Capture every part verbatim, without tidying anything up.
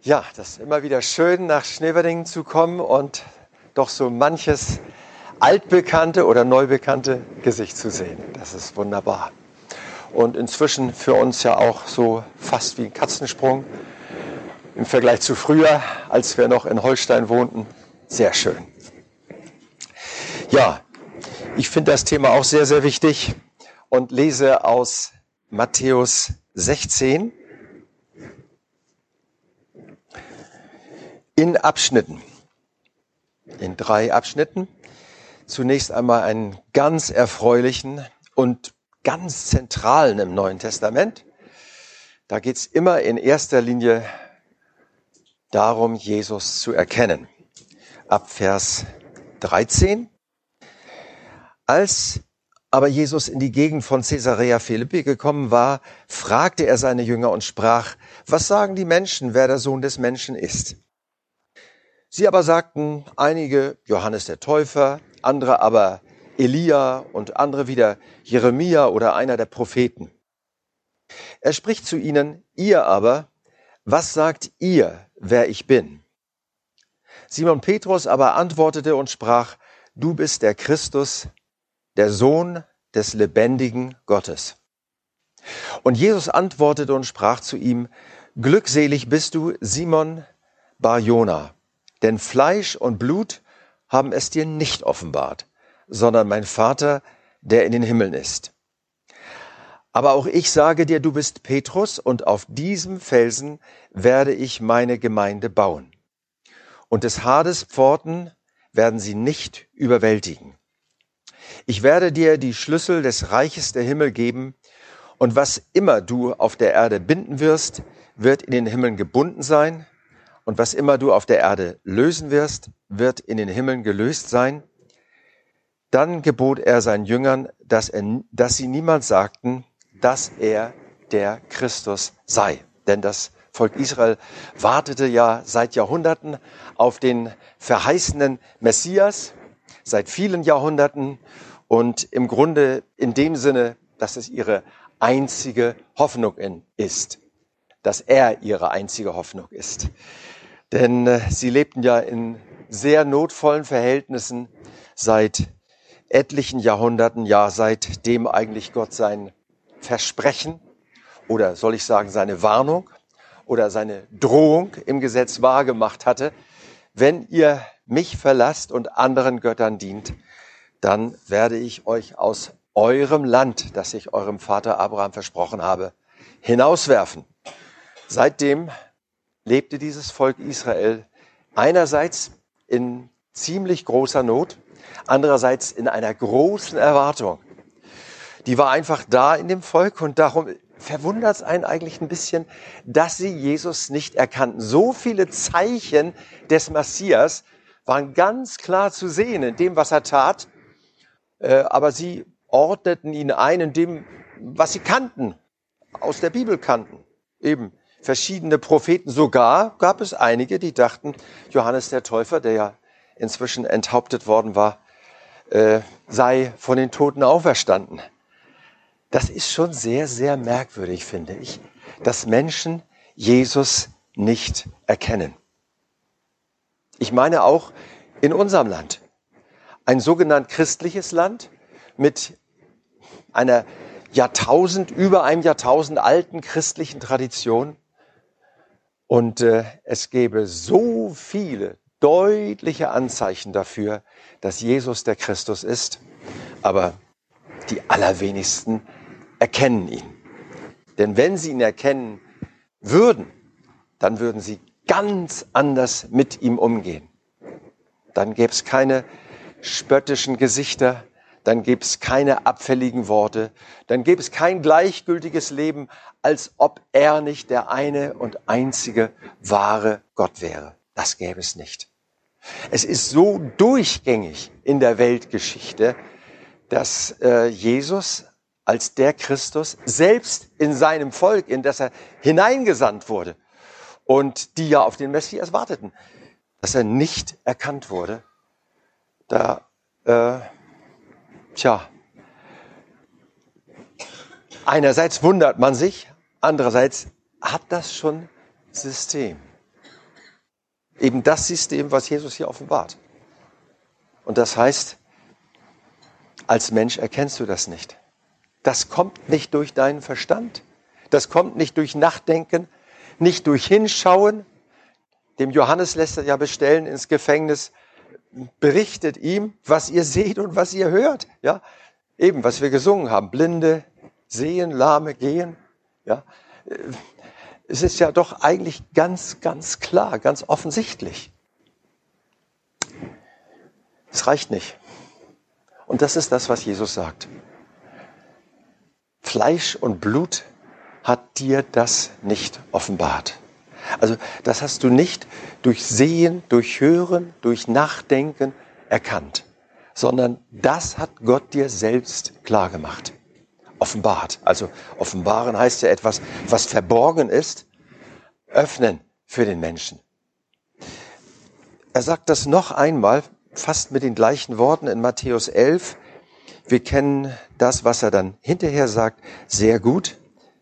Ja, das ist immer wieder schön, nach Schneverdingen zu kommen und doch so manches altbekannte oder neubekannte Gesicht zu sehen. Das ist wunderbar. Und inzwischen für uns ja auch so fast wie ein Katzensprung im Vergleich zu früher, als wir noch in Holstein wohnten. Sehr schön. Ja, ich finde das Thema auch sehr, sehr wichtig und lese aus Matthäus sechzehn in Abschnitten, in drei Abschnitten. Zunächst einmal einen ganz erfreulichen und ganz zentralen im Neuen Testament. Da geht es immer in erster Linie darum, Jesus zu erkennen. Ab Vers dreizehn. Als aber Jesus in die Gegend von Caesarea Philippi gekommen war, fragte er seine Jünger und sprach: Was sagen die Menschen, wer der Sohn des Menschen ist? Sie aber sagten, einige Johannes der Täufer, andere aber Elia und andere wieder Jeremia oder einer der Propheten. Er spricht zu ihnen: Ihr aber, was sagt ihr, wer ich bin? Simon Petrus aber antwortete und sprach: Du bist der Christus, der Sohn des lebendigen Gottes. Und Jesus antwortete und sprach zu ihm: Glückselig bist du, Simon Bar-Jona, denn Fleisch und Blut haben es dir nicht offenbart, sondern mein Vater, der in den Himmeln ist. Aber auch ich sage dir, du bist Petrus, und auf diesem Felsen werde ich meine Gemeinde bauen. Und des Hades Pforten werden sie nicht überwältigen. Ich werde dir die Schlüssel des Reiches der Himmel geben, und was immer du auf der Erde binden wirst, wird in den Himmeln gebunden sein, und was immer du auf der Erde lösen wirst, wird in den Himmeln gelöst sein. Dann gebot er seinen Jüngern, dass, er, dass sie niemand sagten, dass er der Christus sei. Denn das Volk Israel wartete ja seit Jahrhunderten auf den verheißenen Messias, seit vielen Jahrhunderten, und im Grunde in dem Sinne, dass es ihre einzige Hoffnung in ist, dass er ihre einzige Hoffnung ist. Denn äh, sie lebten ja in sehr notvollen Verhältnissen seit etlichen Jahrhunderten, ja seitdem eigentlich Gott sein Versprechen oder soll ich sagen seine Warnung oder seine Drohung im Gesetz wahrgemacht hatte: Wenn ihr mich verlasst und anderen Göttern dient, dann werde ich euch aus eurem Land, das ich eurem Vater Abraham versprochen habe, hinauswerfen. Seitdem lebte dieses Volk Israel einerseits in ziemlich großer Not, andererseits in einer großen Erwartung. Die war einfach da in dem Volk, und darum verwundert es einen eigentlich ein bisschen, dass sie Jesus nicht erkannten. So viele Zeichen des Messias waren ganz klar zu sehen in dem, was er tat, aber sie ordneten ihn ein in dem, was sie kannten, aus der Bibel kannten. Eben verschiedene Propheten, sogar gab es einige, die dachten, Johannes der Täufer, der ja inzwischen enthauptet worden war, äh, sei von den Toten auferstanden. Das ist schon sehr, sehr merkwürdig, finde ich, dass Menschen Jesus nicht erkennen. Ich meine auch in unserem Land. Ein sogenannt christliches Land mit einer Jahrtausend, über einem Jahrtausend alten christlichen Tradition. Und äh, es gäbe so viele deutliche Anzeichen dafür, dass Jesus der Christus ist. Aber die allerwenigsten erkennen ihn. Denn wenn sie ihn erkennen würden, dann würden sie ganz anders mit ihm umgehen. Dann gäbe es keine spöttischen Gesichter, dann gäbe es keine abfälligen Worte, dann gäbe es kein gleichgültiges Leben, als ob er nicht der eine und einzige wahre Gott wäre. Das gäbe es nicht. Es ist so durchgängig in der Weltgeschichte, dass äh, Jesus als der Christus selbst in seinem Volk, in das er hineingesandt wurde und die ja auf den Messias warteten, dass er nicht erkannt wurde. Da, äh, tja, einerseits wundert man sich, andererseits hat das schon System. Eben das System, was Jesus hier offenbart. Und das heißt, als Mensch erkennst du das nicht. Das kommt nicht durch deinen Verstand. Das kommt nicht durch Nachdenken, nicht durch Hinschauen. Dem Johannes lässt er ja bestellen ins Gefängnis, berichtet ihm, was ihr seht und was ihr hört. Ja, eben, was wir gesungen haben. Blinde sehen, Lahme gehen. Ja, es ist ja doch eigentlich ganz, ganz klar, ganz offensichtlich. Es reicht nicht. Und das ist das, was Jesus sagt. Fleisch und Blut hat dir das nicht offenbart. Also das hast du nicht durch Sehen, durch Hören, durch Nachdenken erkannt, sondern das hat Gott dir selbst klargemacht, offenbart. Also offenbaren heißt ja etwas, was verborgen ist, öffnen für den Menschen. Er sagt das noch einmal, fast mit den gleichen Worten in Matthäus elf. Wir kennen das, was er dann hinterher sagt, sehr gut.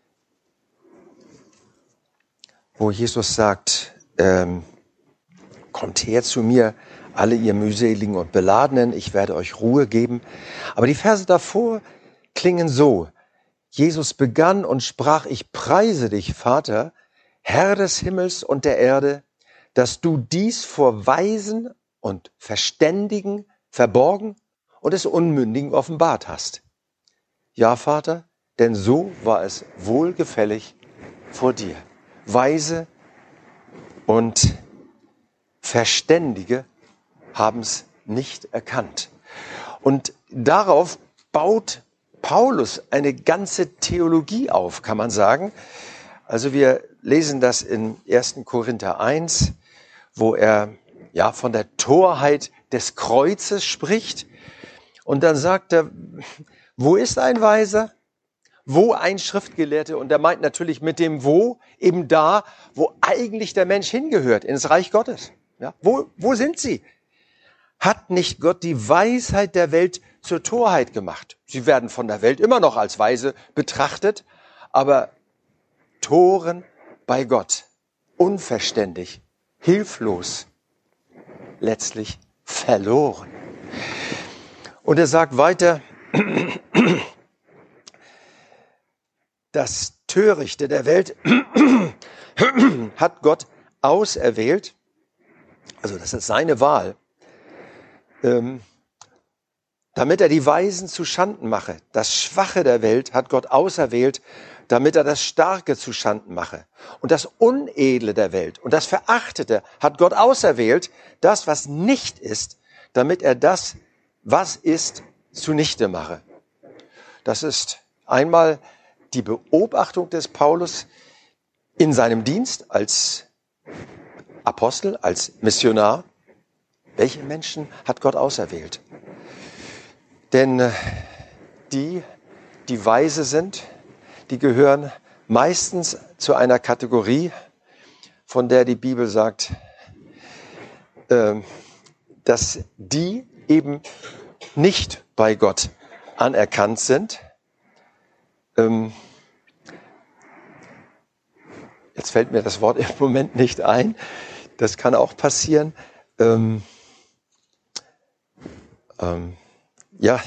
Wo Jesus sagt, ähm, kommt her zu mir, alle ihr mühseligen und Beladenen, ich werde euch Ruhe geben. Aber die Verse davor klingen so. Jesus begann und sprach, ich preise dich, Vater, Herr des Himmels und der Erde, dass du dies vor Weisen und Verständigen verborgen und des Unmündigen offenbart hast. Ja, Vater, denn so war es wohlgefällig vor dir. Weise und Verständige haben es nicht erkannt. Und darauf baut Paulus eine ganze Theologie auf, kann man sagen. Also wir lesen das in ersten Korinther eins, wo er ja von der Torheit des Kreuzes spricht. Und dann sagt er, wo ist ein Weiser? Wo ein Schriftgelehrter? Und er meint natürlich mit dem Wo eben da, wo eigentlich der Mensch hingehört, ins Reich Gottes. Ja, wo, wo sind sie? Hat nicht Gott die Weisheit der Welt zur Torheit gemacht? Sie werden von der Welt immer noch als weise betrachtet, aber Toren bei Gott, unverständig, hilflos, letztlich verloren. Und er sagt weiter, das Törichte der Welt hat Gott auserwählt, also das ist seine Wahl, ähm, damit er die Weisen zu Schanden mache. Das Schwache der Welt hat Gott auserwählt, damit er das Starke zu Schanden mache. Und das Unedle der Welt und das Verachtete hat Gott auserwählt, das, was nicht ist, damit er das, was ist, zunichte mache. Das ist einmal die Beobachtung des Paulus in seinem Dienst als Apostel, als Missionar. Welche Menschen hat Gott auserwählt? Denn die, die weise sind, die gehören meistens zu einer Kategorie, von der die Bibel sagt, dass die eben nicht bei Gott anerkannt sind. Jetzt fällt mir das Wort im Moment nicht ein. Das kann auch passieren. Ähm, ähm, ja,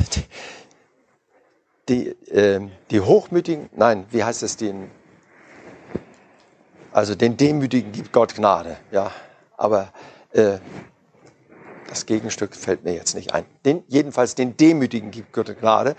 die, die, äh, die Hochmütigen, nein, wie heißt es, den, also den Demütigen gibt Gott Gnade. Ja, aber äh, das Gegenstück fällt mir jetzt nicht ein. Den, jedenfalls den Demütigen gibt Gott Gnade.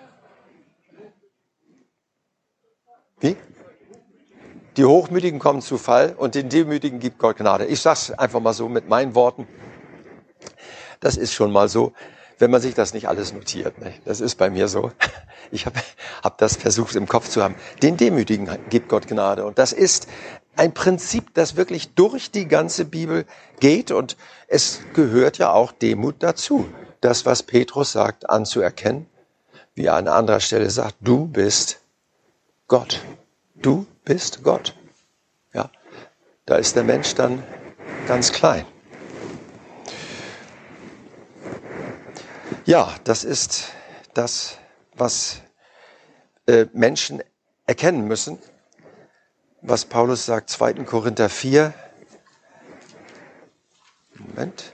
Wie? Die Hochmütigen kommen zu Fall und den Demütigen gibt Gott Gnade. Ich sage es einfach mal so mit meinen Worten. Das ist schon mal so, wenn man sich das nicht alles notiert. Ne? Das ist bei mir so. Ich habe hab das versucht im Kopf zu haben. Den Demütigen gibt Gott Gnade. Und das ist ein Prinzip, das wirklich durch die ganze Bibel geht. Und es gehört ja auch Demut dazu. Das, was Petrus sagt, anzuerkennen. Wie er an anderer Stelle sagt, du bist Gott. Du bist Gott. Ja, da ist der Mensch dann ganz klein. Ja, das ist das, was äh, Menschen erkennen müssen, was Paulus sagt, zweiter Korinther vier. Moment.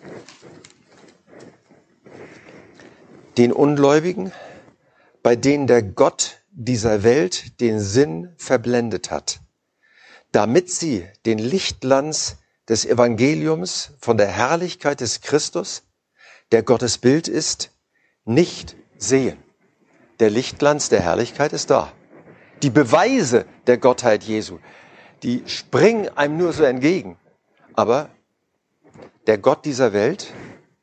Den Ungläubigen, bei denen der Gott dieser Welt den Sinn verblendet hat, damit sie den Lichtglanz des Evangeliums von der Herrlichkeit des Christus, der Gottes Bild ist, nicht sehen. Der Lichtglanz der Herrlichkeit ist da. Die Beweise der Gottheit Jesu, die springen einem nur so entgegen. Aber der Gott dieser Welt,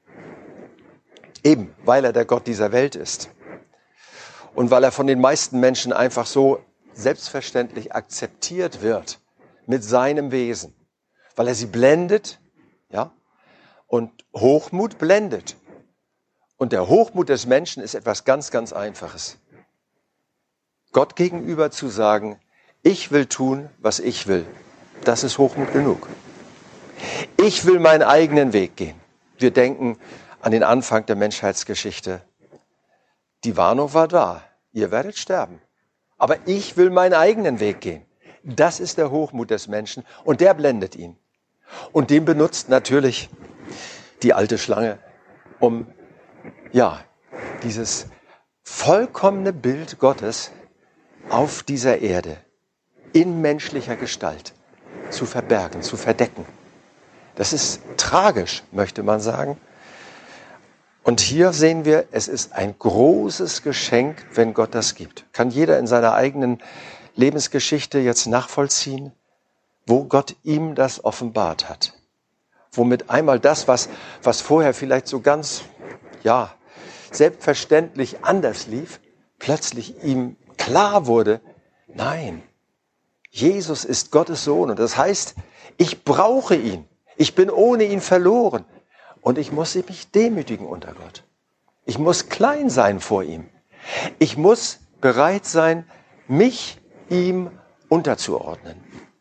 eben weil er der Gott dieser Welt ist und weil er von den meisten Menschen einfach so selbstverständlich akzeptiert wird mit seinem Wesen, weil er sie blendet, ja, und Hochmut blendet. Und der Hochmut des Menschen ist etwas ganz, ganz Einfaches. Gott gegenüber zu sagen, ich will tun, was ich will, das ist Hochmut genug. Ich will meinen eigenen Weg gehen. Wir denken an den Anfang der Menschheitsgeschichte. Die Warnung war da, ihr werdet sterben. Aber ich will meinen eigenen Weg gehen. Das ist der Hochmut des Menschen und der blendet ihn. Und den benutzt natürlich die alte Schlange, um ja, dieses vollkommene Bild Gottes auf dieser Erde in menschlicher Gestalt zu verbergen, zu verdecken. Das ist tragisch, möchte man sagen. Und hier sehen wir, es ist ein großes Geschenk, wenn Gott das gibt. Kann jeder in seiner eigenen Lebensgeschichte jetzt nachvollziehen, wo Gott ihm das offenbart hat. Womit einmal das, was, was vorher vielleicht so ganz, ja, selbstverständlich anders lief, plötzlich ihm klar wurde, nein, Jesus ist Gottes Sohn. Und das heißt, ich brauche ihn. Ich bin ohne ihn verloren. Und ich muss mich demütigen unter Gott. Ich muss klein sein vor ihm. Ich muss bereit sein, mich ihm unterzuordnen.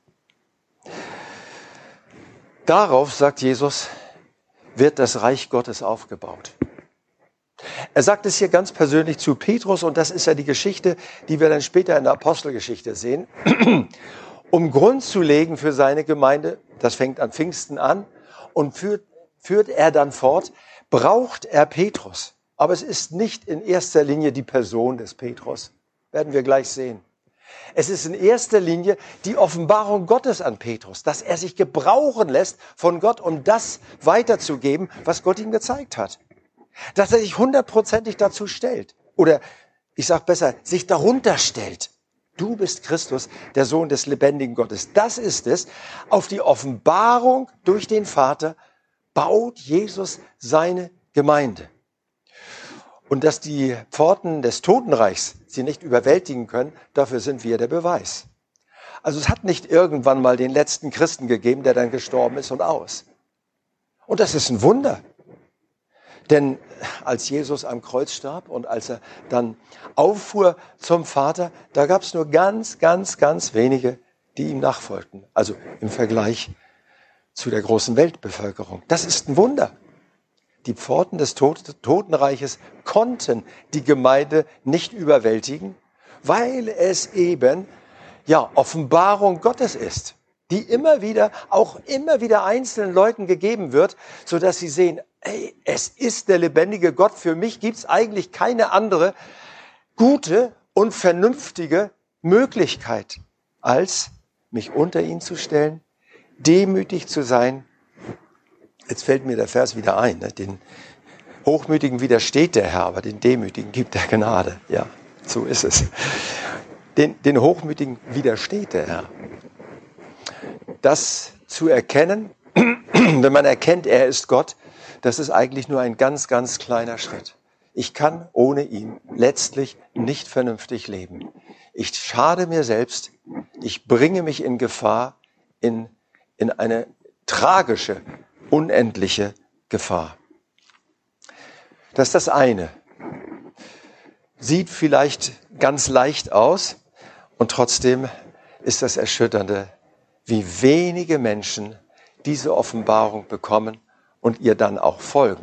Darauf, sagt Jesus, wird das Reich Gottes aufgebaut. Er sagt es hier ganz persönlich zu Petrus, und das ist ja die Geschichte, die wir dann später in der Apostelgeschichte sehen, um Grund zu legen für seine Gemeinde. Das fängt an Pfingsten an und führt, führt er dann fort, braucht er Petrus. Aber es ist nicht in erster Linie die Person des Petrus, werden wir gleich sehen. Es ist in erster Linie die Offenbarung Gottes an Petrus, dass er sich gebrauchen lässt von Gott, um das weiterzugeben, was Gott ihm gezeigt hat. Dass er sich hundertprozentig dazu stellt. Oder, ich sage besser, sich darunter stellt. Du bist Christus, der Sohn des lebendigen Gottes. Das ist es. Auf die Offenbarung durch den Vater baut Jesus seine Gemeinde. Und dass die Pforten des Totenreichs sie nicht überwältigen können, dafür sind wir der Beweis. Also es hat nicht irgendwann mal den letzten Christen gegeben, der dann gestorben ist und aus. Und das ist ein Wunder. Denn als Jesus am Kreuz starb und als er dann auffuhr zum Vater, da gab es nur ganz, ganz, ganz wenige, die ihm nachfolgten. Also im Vergleich zu der großen Weltbevölkerung. Das ist ein Wunder. Die Pforten des Tod- Totenreiches konnten die Gemeinde nicht überwältigen, weil es eben ja Offenbarung Gottes ist, die immer wieder, auch immer wieder einzelnen Leuten gegeben wird, sodass sie sehen, ey, es ist der lebendige Gott. Für mich gibt es eigentlich keine andere gute und vernünftige Möglichkeit, als mich unter ihn zu stellen, demütig zu sein. Jetzt fällt mir der Vers wieder ein, ne? Den Hochmütigen widersteht der Herr, aber den Demütigen gibt er Gnade. Ja, so ist es. Den, den Hochmütigen widersteht der Herr. Das zu erkennen, wenn man erkennt, er ist Gott, das ist eigentlich nur ein ganz, ganz kleiner Schritt. Ich kann ohne ihn letztlich nicht vernünftig leben. Ich schade mir selbst, ich bringe mich in Gefahr, in, in eine tragische, unendliche Gefahr. Das ist das eine. Sieht vielleicht ganz leicht aus und trotzdem ist das Erschütternde, wie wenige Menschen diese Offenbarung bekommen und ihr dann auch folgen.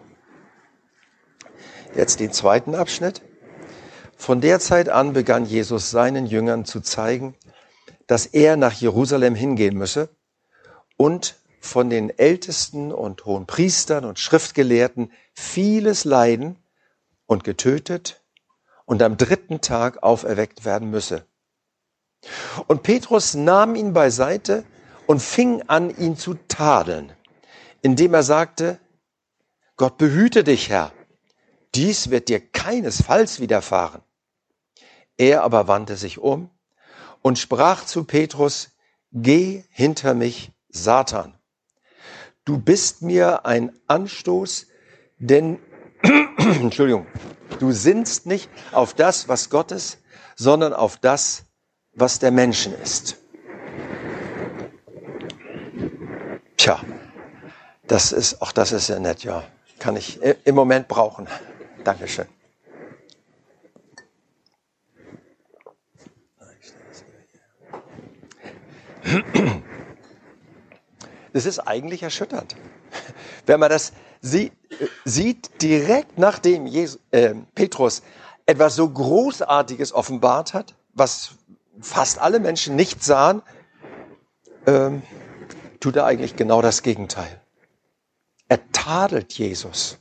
Jetzt den zweiten Abschnitt. Von der Zeit an begann Jesus seinen Jüngern zu zeigen, dass er nach Jerusalem hingehen müsse und von den Ältesten und Hohenpriestern und Schriftgelehrten vieles leiden und getötet und am dritten Tag auferweckt werden müsse. Und Petrus nahm ihn beiseite und fing an, ihn zu tadeln, indem er sagte, Gott behüte dich, Herr, dies wird dir keinesfalls widerfahren. Er aber wandte sich um und sprach zu Petrus, geh hinter mich, Satan. Du bist mir ein Anstoß, denn, Entschuldigung, du sinnst nicht auf das, was Gottes, sondern auf das, was der Menschen ist. Tja, das ist, auch das ist ja nett, ja. Kann ich im Moment brauchen. Dankeschön. Das ist eigentlich erschütternd. Wenn man das sieht, sieht direkt nachdem Jesus, äh, Petrus etwas so Großartiges offenbart hat, was fast alle Menschen nicht sahen, ähm, tut er eigentlich genau das Gegenteil. Er tadelt Jesus.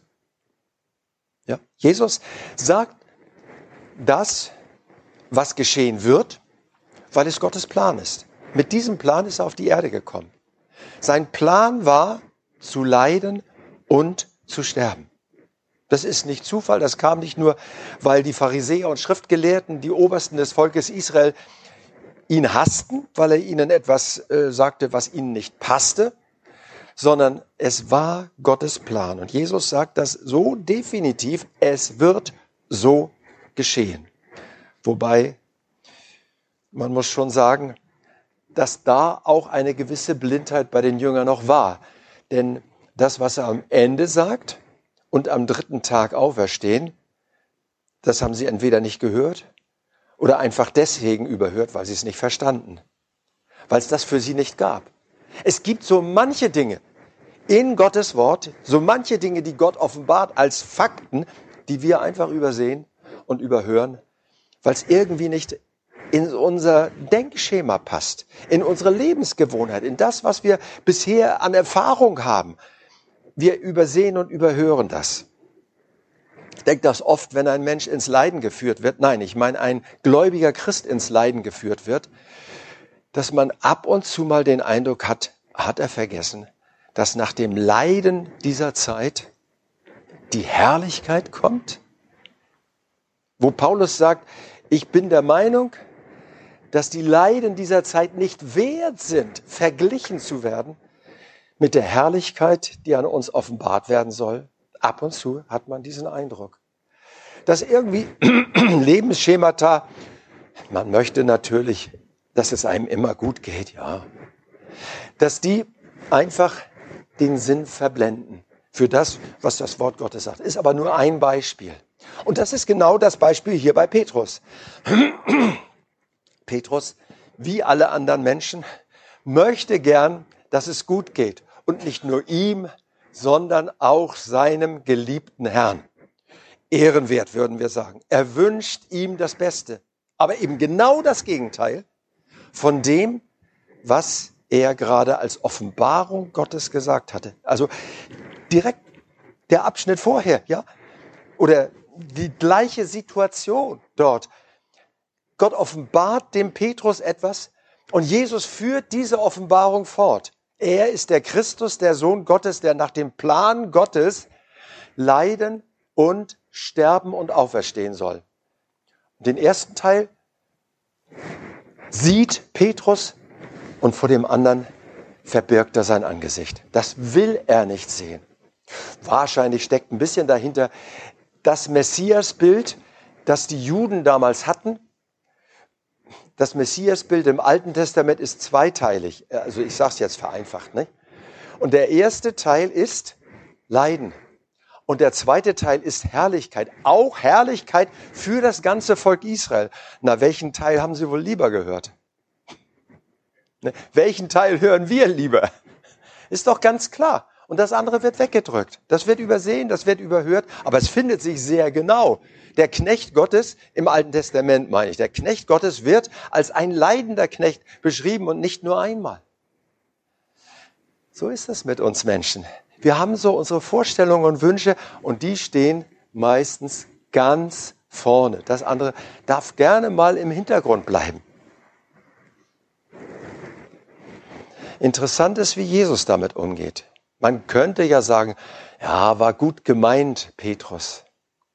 Ja, Jesus sagt das, was geschehen wird, weil es Gottes Plan ist. Mit diesem Plan ist er auf die Erde gekommen. Sein Plan war, zu leiden und zu sterben. Das ist nicht Zufall, das kam nicht nur, weil die Pharisäer und Schriftgelehrten, die Obersten des Volkes Israel, ihn hassten, weil er ihnen etwas äh, sagte, was ihnen nicht passte, sondern es war Gottes Plan. Und Jesus sagt das so definitiv, es wird so geschehen. Wobei, man muss schon sagen, dass da auch eine gewisse Blindheit bei den Jüngern noch war. Denn das, was er am Ende sagt und am dritten Tag auferstehen, das haben sie entweder nicht gehört oder einfach deswegen überhört, weil sie es nicht verstanden. Weil es das für sie nicht gab. Es gibt so manche Dinge in Gottes Wort, so manche Dinge, die Gott offenbart als Fakten, die wir einfach übersehen und überhören, weil es irgendwie nicht in unser Denkschema passt, in unsere Lebensgewohnheit, in das, was wir bisher an Erfahrung haben. Wir übersehen und überhören das. Ich denke das oft, wenn ein Mensch ins Leiden geführt wird, nein, ich meine ein gläubiger Christ ins Leiden geführt wird, dass man ab und zu mal den Eindruck hat, hat er vergessen, dass nach dem Leiden dieser Zeit die Herrlichkeit kommt? Wo Paulus sagt, ich bin der Meinung, dass die Leiden dieser Zeit nicht wert sind, verglichen zu werden mit der Herrlichkeit, die an uns offenbart werden soll. Ab und zu hat man diesen Eindruck, dass irgendwie Lebensschemata, man möchte natürlich, dass es einem immer gut geht, ja, dass die einfach den Sinn verblenden für das, was das Wort Gottes sagt. Ist aber nur ein Beispiel. Und das ist genau das Beispiel hier bei Petrus. Petrus, wie alle anderen Menschen, möchte gern, dass es gut geht. Und nicht nur ihm, sondern auch seinem geliebten Herrn. Ehrenwert, würden wir sagen. Er wünscht ihm das Beste. Aber eben genau das Gegenteil von dem, was er gerade als Offenbarung Gottes gesagt hatte. Also direkt der Abschnitt vorher, ja? Oder die gleiche Situation dort. Gott offenbart dem Petrus etwas und Jesus führt diese Offenbarung fort. Er ist der Christus, der Sohn Gottes, der nach dem Plan Gottes leiden und sterben und auferstehen soll. Den ersten Teil sieht Petrus und vor dem anderen verbirgt er sein Angesicht. Das will er nicht sehen. Wahrscheinlich steckt ein bisschen dahinter das Messiasbild, das die Juden damals hatten. Das Messiasbild im Alten Testament ist zweiteilig. Also ich sage es jetzt vereinfacht. Ne? Und der erste Teil ist Leiden. Und der zweite Teil ist Herrlichkeit. Auch Herrlichkeit für das ganze Volk Israel. Na, welchen Teil haben Sie wohl lieber gehört? Ne? Welchen Teil hören wir lieber? Ist doch ganz klar. Und das andere wird weggedrückt. Das wird übersehen, das wird überhört. Aber es findet sich sehr genau. Der Knecht Gottes, im Alten Testament meine ich, der Knecht Gottes wird als ein leidender Knecht beschrieben und nicht nur einmal. So ist es mit uns Menschen. Wir haben so unsere Vorstellungen und Wünsche und die stehen meistens ganz vorne. Das andere darf gerne mal im Hintergrund bleiben. Interessant ist, wie Jesus damit umgeht. Man könnte ja sagen, ja, war gut gemeint, Petrus.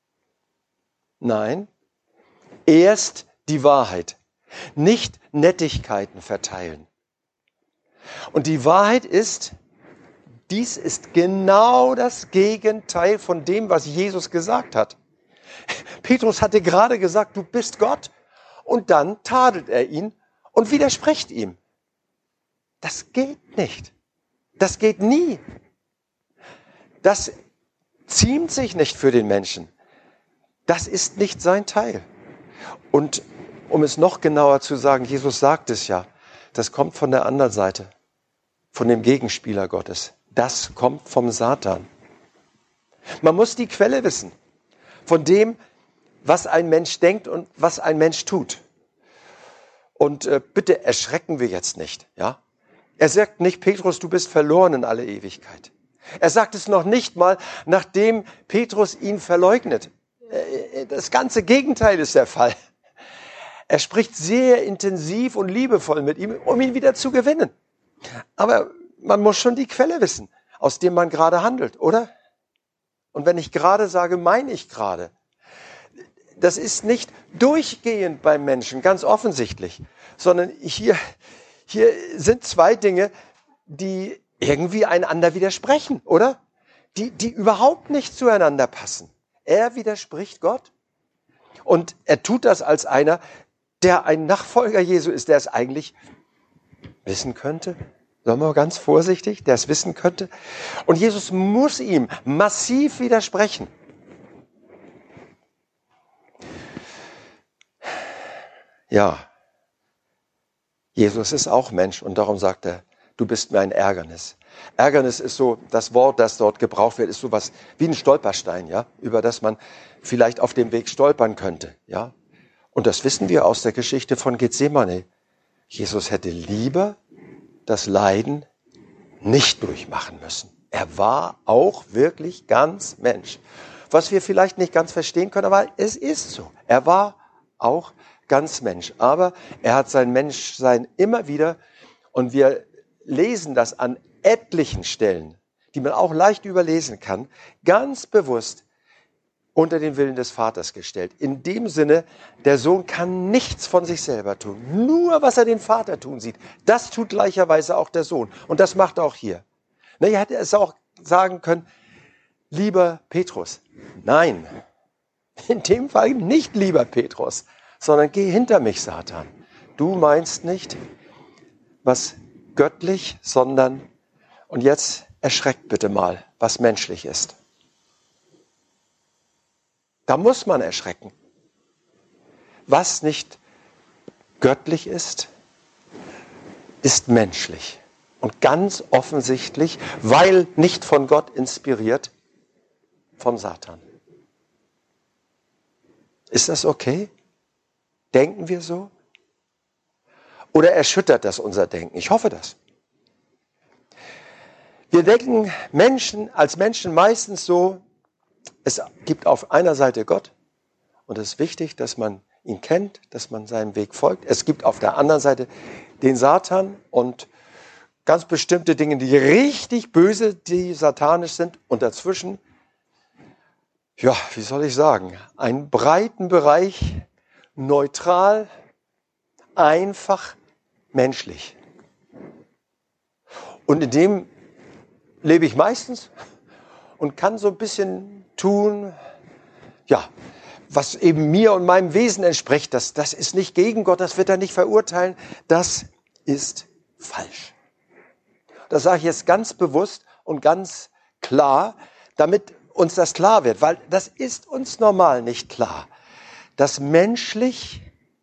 Nein, erst die Wahrheit, nicht Nettigkeiten verteilen. Und die Wahrheit ist, dies ist genau das Gegenteil von dem, was Jesus gesagt hat. Petrus hatte gerade gesagt, du bist Gott, und dann tadelt er ihn und widerspricht ihm. Das geht nicht. Das geht nie. Das ziemt sich nicht für den Menschen. Das ist nicht sein Teil. Und um es noch genauer zu sagen, Jesus sagt es ja, das kommt von der anderen Seite, von dem Gegenspieler Gottes. Das kommt vom Satan. Man muss die Quelle wissen, von dem, was ein Mensch denkt und was ein Mensch tut. Und äh, bitte erschrecken wir jetzt nicht, ja? Er sagt nicht, Petrus, du bist verloren in alle Ewigkeit. Er sagt es noch nicht mal, nachdem Petrus ihn verleugnet. Das ganze Gegenteil ist der Fall. Er spricht sehr intensiv und liebevoll mit ihm, um ihn wieder zu gewinnen. Aber man muss schon die Quelle wissen, aus dem man gerade handelt, oder? Und wenn ich gerade sage, meine ich gerade. Das ist nicht durchgehend beim Menschen, ganz offensichtlich, sondern hier... Hier sind zwei Dinge, die irgendwie einander widersprechen, oder? Die, die überhaupt nicht zueinander passen. Er widerspricht Gott und er tut das als einer, der ein Nachfolger Jesu ist, der es eigentlich wissen könnte. Sagen wir mal ganz vorsichtig, der es wissen könnte. Und Jesus muss ihm massiv widersprechen. Ja. Jesus ist auch Mensch und darum sagt er, du bist mir ein Ärgernis. Ärgernis ist so, das Wort, das dort gebraucht wird, ist sowas wie ein Stolperstein, ja, über das man vielleicht auf dem Weg stolpern könnte, ja. Und das wissen wir aus der Geschichte von Gethsemane. Jesus hätte lieber das Leiden nicht durchmachen müssen. Er war auch wirklich ganz Mensch. Was wir vielleicht nicht ganz verstehen können, aber es ist so. Er war auch ganz Mensch. Aber er hat sein Menschsein immer wieder, und wir lesen das an etlichen Stellen, die man auch leicht überlesen kann, ganz bewusst unter den Willen des Vaters gestellt. In dem Sinne, der Sohn kann nichts von sich selber tun. Nur was er den Vater tun sieht, das tut gleicherweise auch der Sohn. Und das macht er auch hier. Na, er hätte es auch sagen können, lieber Petrus. Nein, in dem Fall nicht lieber Petrus, sondern geh hinter mich, Satan. Du meinst nicht, was göttlich, sondern, und jetzt erschreckt bitte mal, was menschlich ist. Da muss man erschrecken. Was nicht göttlich ist, ist menschlich. Und ganz offensichtlich, weil nicht von Gott inspiriert, vom Satan. Ist das okay? Denken wir so? Oder erschüttert das unser Denken? Ich hoffe das. Wir denken Menschen als Menschen meistens so, es gibt auf einer Seite Gott und es ist wichtig, dass man ihn kennt, dass man seinem Weg folgt. Es gibt auf der anderen Seite den Satan und ganz bestimmte Dinge, die richtig böse, die satanisch sind, und dazwischen, ja, wie soll ich sagen, einen breiten Bereich, neutral, einfach, menschlich. Und in dem lebe ich meistens und kann so ein bisschen tun, ja, was eben mir und meinem Wesen entspricht. Das, das ist nicht gegen Gott, das wird er nicht verurteilen. Das ist falsch. Das sage ich jetzt ganz bewusst und ganz klar, damit uns das klar wird, weil das ist uns normal nicht klar. Das menschlich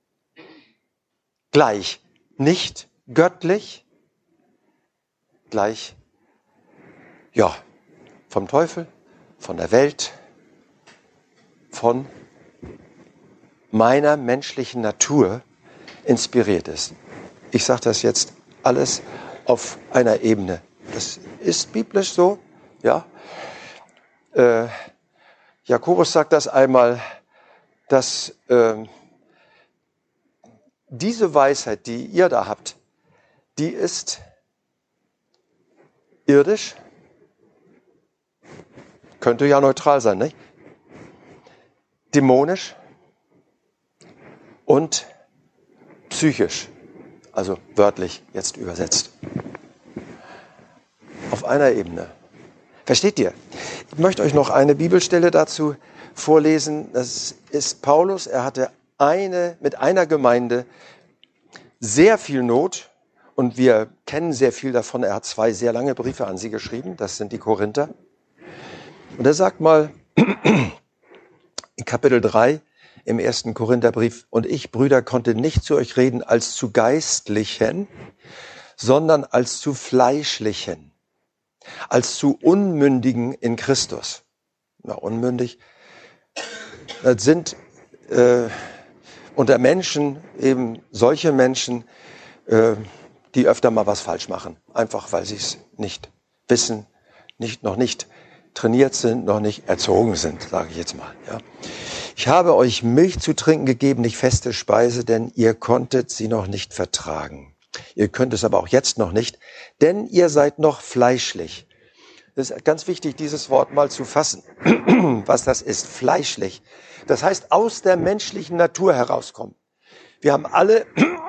gleich nicht göttlich, gleich, ja, vom Teufel, von der Welt, von meiner menschlichen Natur inspiriert ist. Ich sage das jetzt alles auf einer Ebene Das ist biblisch so, ja. Äh, Jakobus sagt das einmal, dass äh, diese Weisheit, die ihr da habt, die ist irdisch, könnte ja neutral sein, nicht? Dämonisch und psychisch, also wörtlich jetzt übersetzt. Auf einer Ebene. Versteht ihr? Ich möchte euch noch eine Bibelstelle dazu vorlesen. Das ist Paulus. Er hatte eine, mit einer Gemeinde sehr viel Not und wir kennen sehr viel davon. Er hat zwei sehr lange Briefe an sie geschrieben. Das sind die Korinther. Und er sagt mal in Kapitel drei im ersten Korintherbrief: Und ich, Brüder, konnte nicht zu euch reden als zu Geistlichen, sondern als zu Fleischlichen, als zu Unmündigen in Christus. Na, unmündig, das sind äh, unter Menschen eben solche Menschen, äh, die öfter mal was falsch machen. Einfach, weil sie es nicht wissen, nicht, noch nicht trainiert sind, noch nicht erzogen sind, sage ich jetzt mal. Ja. Ich habe euch Milch zu trinken gegeben, nicht feste Speise, denn ihr konntet sie noch nicht vertragen. Ihr könnt es aber auch jetzt noch nicht, denn ihr seid noch fleischlich. Das ist ganz wichtig, dieses Wort mal zu fassen, was das ist, fleischlich. Das heißt, aus der menschlichen Natur herauskommen. Wir haben alle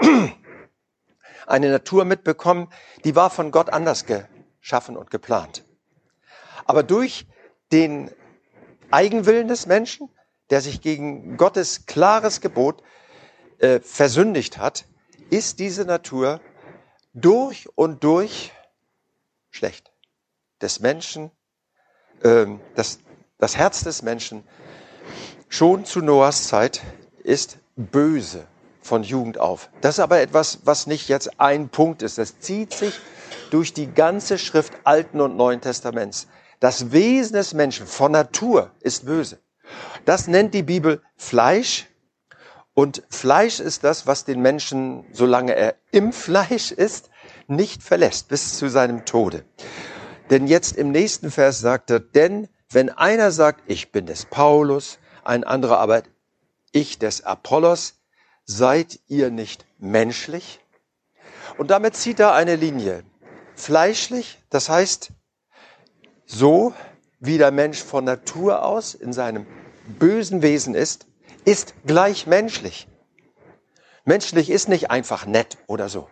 eine Natur mitbekommen, die war von Gott anders geschaffen und geplant. Aber durch den Eigenwillen des Menschen, der sich gegen Gottes klares Gebot äh, versündigt hat, ist diese Natur durch und durch schlecht. Des Menschen, äh, das, das Herz des Menschen, schon zu Noahs Zeit, ist böse von Jugend auf. Das ist aber etwas, was nicht jetzt ein Punkt ist. Das zieht sich durch die ganze Schrift Alten und Neuen Testaments. Das Wesen des Menschen von Natur ist böse. Das nennt die Bibel Fleisch. Und Fleisch ist das, was den Menschen, solange er im Fleisch ist, nicht verlässt, bis zu seinem Tode. Denn jetzt im nächsten Vers sagt er, denn wenn einer sagt, ich bin des Paulus, ein anderer aber ich des Apollos, seid ihr nicht menschlich? Und damit zieht er eine Linie. Fleischlich, das heißt, so wie der Mensch von Natur aus in seinem bösen Wesen ist, ist gleich menschlich. Menschlich ist nicht einfach nett oder so.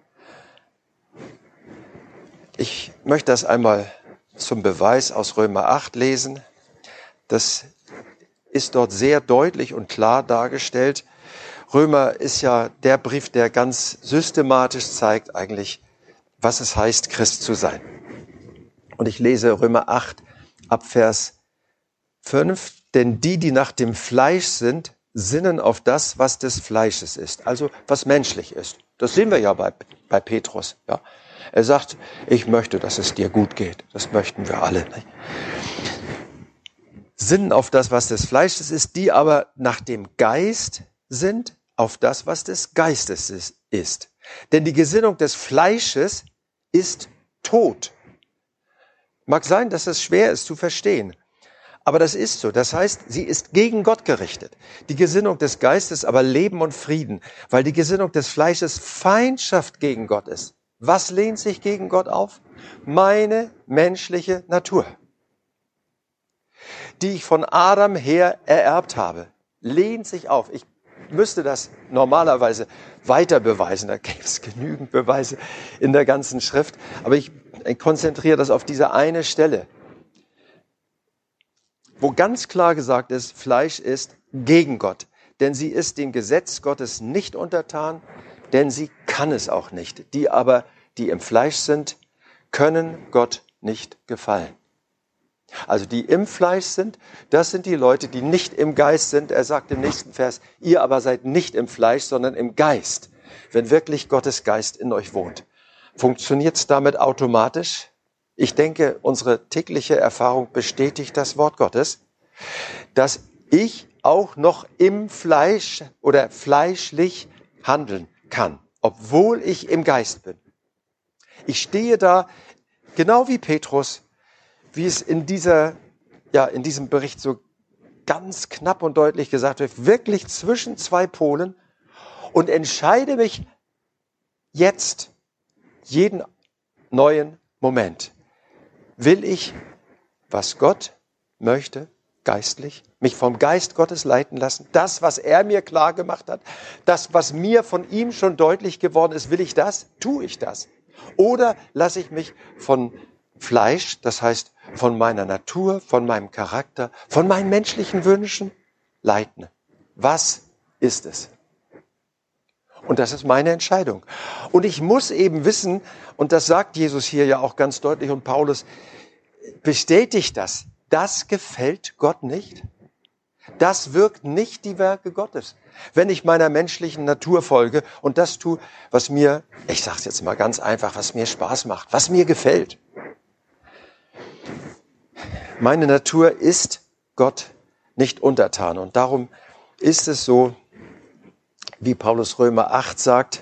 Ich möchte das einmal zum Beweis aus Römer acht lesen. Das ist dort sehr deutlich und klar dargestellt. Römer ist ja der Brief, der ganz systematisch zeigt eigentlich, was es heißt, Christ zu sein. Und ich lese Römer acht ab Vers fünf. Denn die, die nach dem Fleisch sind, sinnen auf das, was des Fleisches ist. Also was menschlich ist. Das sehen wir ja bei, bei Petrus. Ja. Er sagt, ich möchte, dass es dir gut geht. Das möchten wir alle. Nicht? Sinnen auf das, was des Fleisches ist, die aber nach dem Geist sind, auf das, was des Geistes ist. Denn die Gesinnung des Fleisches ist Tod. Mag sein, dass es schwer ist zu verstehen. Aber das ist so. Das heißt, sie ist gegen Gott gerichtet. Die Gesinnung des Geistes aber Leben und Frieden, weil die Gesinnung des Fleisches Feindschaft gegen Gott ist. Was lehnt sich gegen Gott auf? Meine menschliche Natur, die ich von Adam her ererbt habe, lehnt sich auf. Ich müsste das normalerweise weiter beweisen. Da gäbe es genügend Beweise in der ganzen Schrift. Aber ich konzentriere das auf diese eine Stelle, wo ganz klar gesagt ist, Fleisch ist gegen Gott. Denn sie ist dem Gesetz Gottes nicht untertan, denn sie kann es auch nicht. Die aber, die im Fleisch sind, können Gott nicht gefallen. Also die im Fleisch sind, das sind die Leute, die nicht im Geist sind. Er sagt im nächsten Vers, ihr aber seid nicht im Fleisch, sondern im Geist, wenn wirklich Gottes Geist in euch wohnt. Funktioniert es damit automatisch? Ich denke, unsere tägliche Erfahrung bestätigt das Wort Gottes, dass ich auch noch im Fleisch oder fleischlich handeln kann, obwohl ich im Geist bin. Ich stehe da genau wie Petrus, wie es in dieser, ja, in diesem Bericht so ganz knapp und deutlich gesagt wird, wirklich zwischen zwei Polen und entscheide mich jetzt, jeden neuen Moment. Will ich, was Gott möchte, geistlich, mich vom Geist Gottes leiten lassen, das, was er mir klar gemacht hat, das, was mir von ihm schon deutlich geworden ist, will ich das? Tue ich das? Oder lasse ich mich von Fleisch, das heißt von meiner Natur, von meinem Charakter, von meinen menschlichen Wünschen leiten? Was ist es? Und das ist meine Entscheidung. Und ich muss eben wissen, und das sagt Jesus hier ja auch ganz deutlich und Paulus bestätigt das, das gefällt Gott nicht. Das wirkt nicht die Werke Gottes. Wenn ich meiner menschlichen Natur folge und das tue, was mir, ich sage es jetzt mal ganz einfach, was mir Spaß macht, was mir gefällt. Meine Natur ist Gott nicht untertan. Und darum ist es so, wie Paulus Römer acht sagt,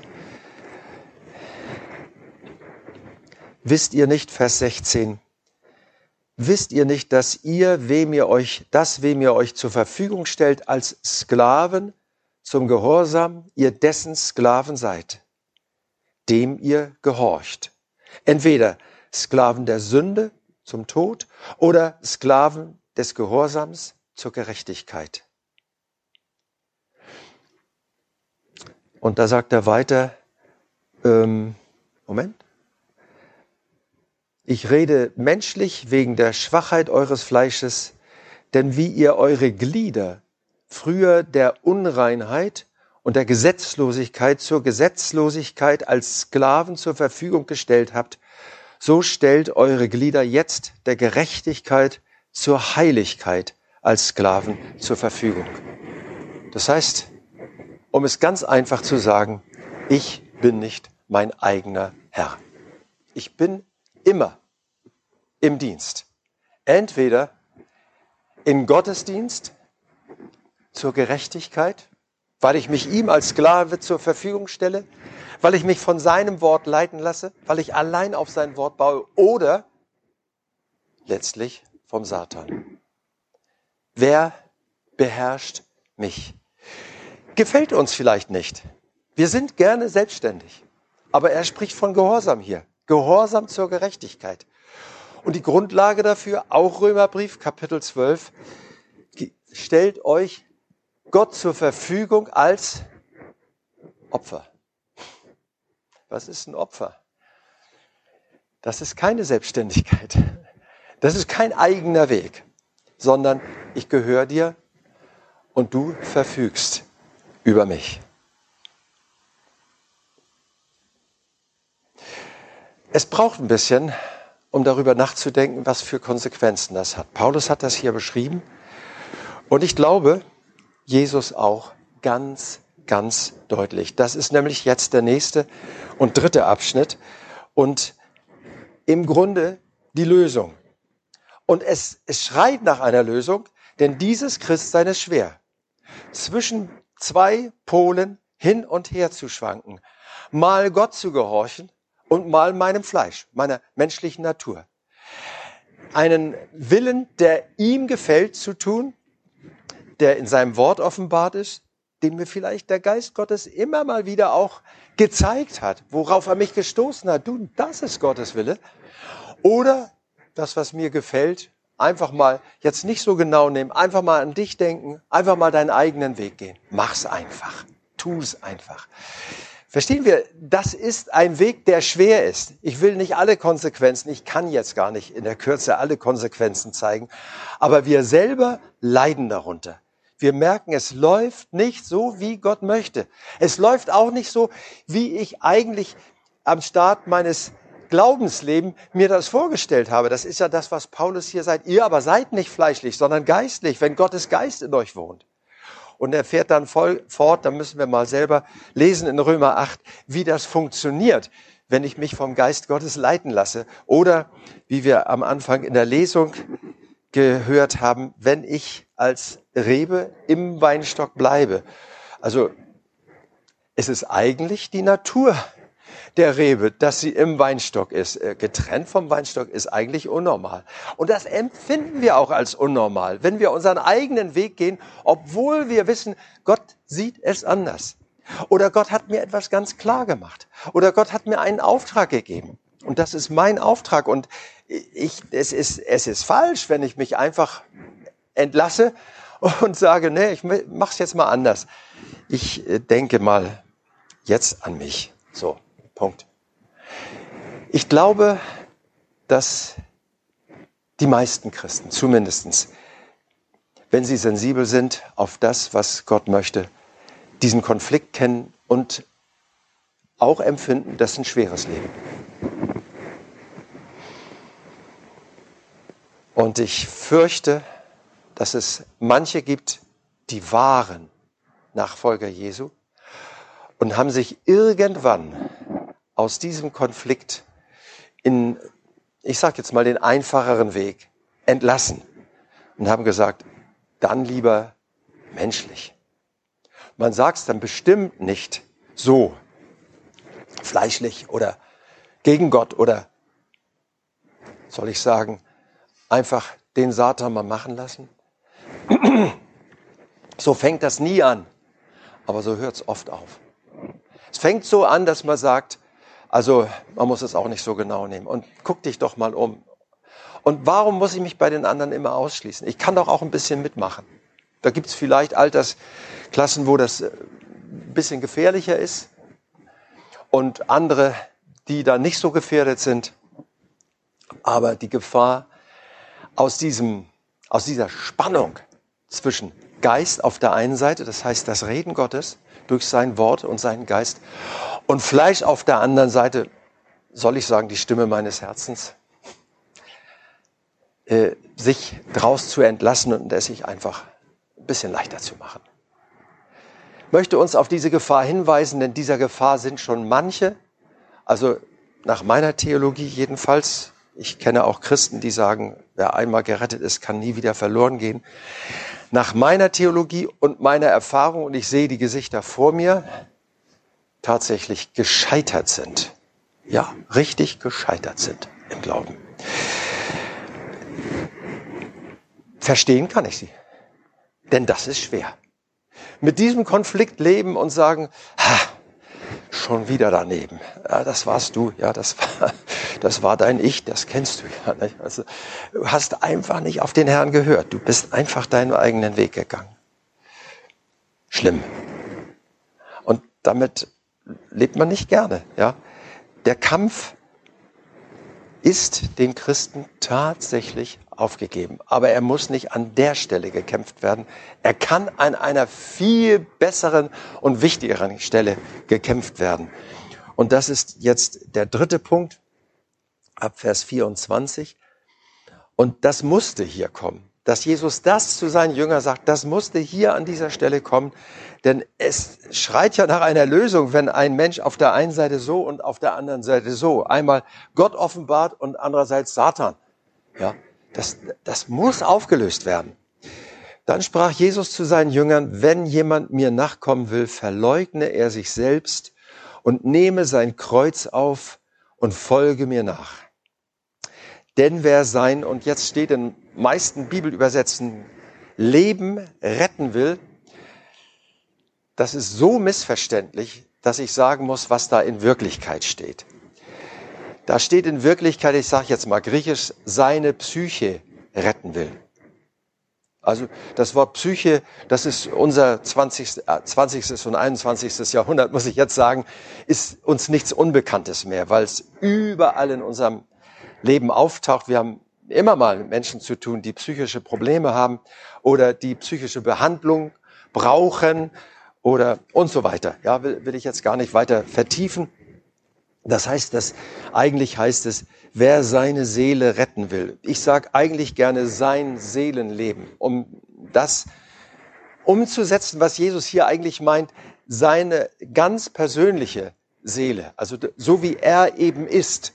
wisst ihr nicht, Vers sechzehn, wisst ihr nicht, dass ihr, wem ihr euch, das, wem ihr euch zur Verfügung stellt, als Sklaven zum Gehorsam, ihr dessen Sklaven seid, dem ihr gehorcht. Entweder Sklaven der Sünde zum Tod oder Sklaven des Gehorsams zur Gerechtigkeit. Und da sagt er weiter, ähm, Moment, ich rede menschlich wegen der Schwachheit eures Fleisches, denn wie ihr eure Glieder früher der Unreinheit und der Gesetzlosigkeit zur Gesetzlosigkeit als Sklaven zur Verfügung gestellt habt, so stellt eure Glieder jetzt der Gerechtigkeit zur Heiligkeit als Sklaven zur Verfügung. Das heißt, um es ganz einfach zu sagen, ich bin nicht mein eigener Herr. Ich bin immer im Dienst. Entweder im Gottesdienst zur Gerechtigkeit, weil ich mich ihm als Sklave zur Verfügung stelle, weil ich mich von seinem Wort leiten lasse, weil ich allein auf sein Wort baue oder letztlich vom Satan. Wer beherrscht mich? Gefällt uns vielleicht nicht. Wir sind gerne selbstständig. Aber er spricht von Gehorsam hier. Gehorsam zur Gerechtigkeit. Und die Grundlage dafür, auch Römerbrief, Kapitel zwölf, stellt euch Gott zur Verfügung als Opfer. Was ist ein Opfer? Das ist keine Selbstständigkeit. Das ist kein eigener Weg, sondern ich gehöre dir und du verfügst über mich. Es braucht ein bisschen, um darüber nachzudenken, was für Konsequenzen das hat. Paulus hat das hier beschrieben und ich glaube, Jesus auch ganz, ganz deutlich. Das ist nämlich jetzt der nächste und dritte Abschnitt und im Grunde die Lösung. Und es, es schreit nach einer Lösung, denn dieses Christsein ist schwer. Zwischen zwei Polen hin und her zu schwanken, mal Gott zu gehorchen und mal meinem Fleisch, meiner menschlichen Natur. Einen Willen, der ihm gefällt, zu tun, der in seinem Wort offenbart ist, den mir vielleicht der Geist Gottes immer mal wieder auch gezeigt hat, worauf er mich gestoßen hat. Du, das ist Gottes Wille. Oder das, was mir gefällt, einfach mal jetzt nicht so genau nehmen, einfach mal an dich denken, einfach mal deinen eigenen Weg gehen. Mach's einfach. Tu's einfach. Verstehen wir, das ist ein Weg, der schwer ist. Ich will nicht alle Konsequenzen, ich kann jetzt gar nicht in der Kürze alle Konsequenzen zeigen, aber wir selber leiden darunter. Wir merken, es läuft nicht so, wie Gott möchte. Es läuft auch nicht so, wie ich eigentlich am Start meines Glaubenslebens mir das vorgestellt habe. Das ist ja das, was Paulus hier sagt. Ihr aber seid nicht fleischlich, sondern geistlich, wenn Gottes Geist in euch wohnt. Und er fährt dann voll fort, da müssen wir mal selber lesen in Römer acht, wie das funktioniert, wenn ich mich vom Geist Gottes leiten lasse. Oder, wie wir am Anfang in der Lesung gehört haben, wenn ich als Rebe im Weinstock bleibe. Also es ist eigentlich die Natur, der Rebe, dass sie im Weinstock ist. Getrennt vom Weinstock ist eigentlich unnormal. Und das empfinden wir auch als unnormal, wenn wir unseren eigenen Weg gehen, obwohl wir wissen, Gott sieht es anders. Oder Gott hat mir etwas ganz klar gemacht. Oder Gott hat mir einen Auftrag gegeben. Und das ist mein Auftrag. Und ich, es ist, es ist falsch, wenn ich mich einfach entlasse und sage, nee, ich mach's jetzt mal anders. Ich denke mal jetzt an mich. So, Punkt. Ich glaube, dass die meisten Christen, zumindestens, wenn sie sensibel sind auf das, was Gott möchte, diesen Konflikt kennen und auch empfinden, das ist ein schweres Leben. Und ich fürchte, dass es manche gibt, die waren Nachfolger Jesu und haben sich irgendwann aus diesem Konflikt in, ich sage jetzt mal, den einfacheren Weg entlassen und haben gesagt, dann lieber menschlich. Man sagt es dann bestimmt nicht so fleischlich oder gegen Gott oder, soll ich sagen, einfach den Satan mal machen lassen. So fängt das nie an, aber so hört es oft auf. Es fängt so an, dass man sagt, also man muss es auch nicht so genau nehmen und guck dich doch mal um. Und warum muss ich mich bei den anderen immer ausschließen? Ich kann doch auch ein bisschen mitmachen. Da gibt es vielleicht Altersklassen, wo das ein bisschen gefährlicher ist und andere, die da nicht so gefährdet sind. Aber die Gefahr aus diesem, aus dieser Spannung zwischen Geist auf der einen Seite, das heißt das Reden Gottes durch sein Wort und seinen Geist, und Fleisch auf der anderen Seite, soll ich sagen, die Stimme meines Herzens, äh, sich draus zu entlassen und es sich einfach ein bisschen leichter zu machen. Ich möchte uns auf diese Gefahr hinweisen, denn dieser Gefahr sind schon manche, also nach meiner Theologie jedenfalls. Ich kenne auch Christen, die sagen, wer einmal gerettet ist, kann nie wieder verloren gehen. Nach meiner Theologie und meiner Erfahrung, und ich sehe die Gesichter vor mir, tatsächlich gescheitert sind. Ja, richtig gescheitert sind im Glauben. Verstehen kann ich sie, denn das ist schwer. Mit diesem Konflikt leben und sagen, ha, schon wieder daneben. Ja, das warst du, ja, das war, das war dein Ich, das kennst du ja nicht. Also, du hast einfach nicht auf den Herrn gehört. Du bist einfach deinen eigenen Weg gegangen. Schlimm. Und damit lebt man nicht gerne, ja. Der Kampf ist den Christen tatsächlich aufgegeben. Aber er muss nicht an der Stelle gekämpft werden. Er kann an einer viel besseren und wichtigeren Stelle gekämpft werden. Und das ist jetzt der dritte Punkt, ab Vers vierundzwanzig. Und das musste hier kommen. Dass Jesus das zu seinen Jüngern sagt, das musste hier an dieser Stelle kommen. Denn es schreit ja nach einer Lösung, wenn ein Mensch auf der einen Seite so und auf der anderen Seite so. Einmal Gott offenbart und andererseits Satan. Ja, das, das muss aufgelöst werden. Dann sprach Jesus zu seinen Jüngern, wenn jemand mir nachkommen will, verleugne er sich selbst und nehme sein Kreuz auf und folge mir nach. Denn wer sein, und jetzt steht in meisten Bibelübersetzen, Leben retten will, das ist so missverständlich, dass ich sagen muss, was da in Wirklichkeit steht. Da steht in Wirklichkeit, ich sage jetzt mal griechisch, seine Psyche retten will. Also das Wort Psyche, das ist unser zwanzigstes und einundzwanzigstes Jahrhundert, muss ich jetzt sagen, ist uns nichts Unbekanntes mehr, weil es überall in unserem Leben auftaucht. Wir haben immer mal mit Menschen zu tun, die psychische Probleme haben oder die psychische Behandlung brauchen oder und so weiter. Ja, will, will ich jetzt gar nicht weiter vertiefen. Das heißt, dass eigentlich heißt es, wer seine Seele retten will. Ich sage eigentlich gerne sein Seelenleben, um das umzusetzen, was Jesus hier eigentlich meint, seine ganz persönliche Seele, also so wie er eben ist.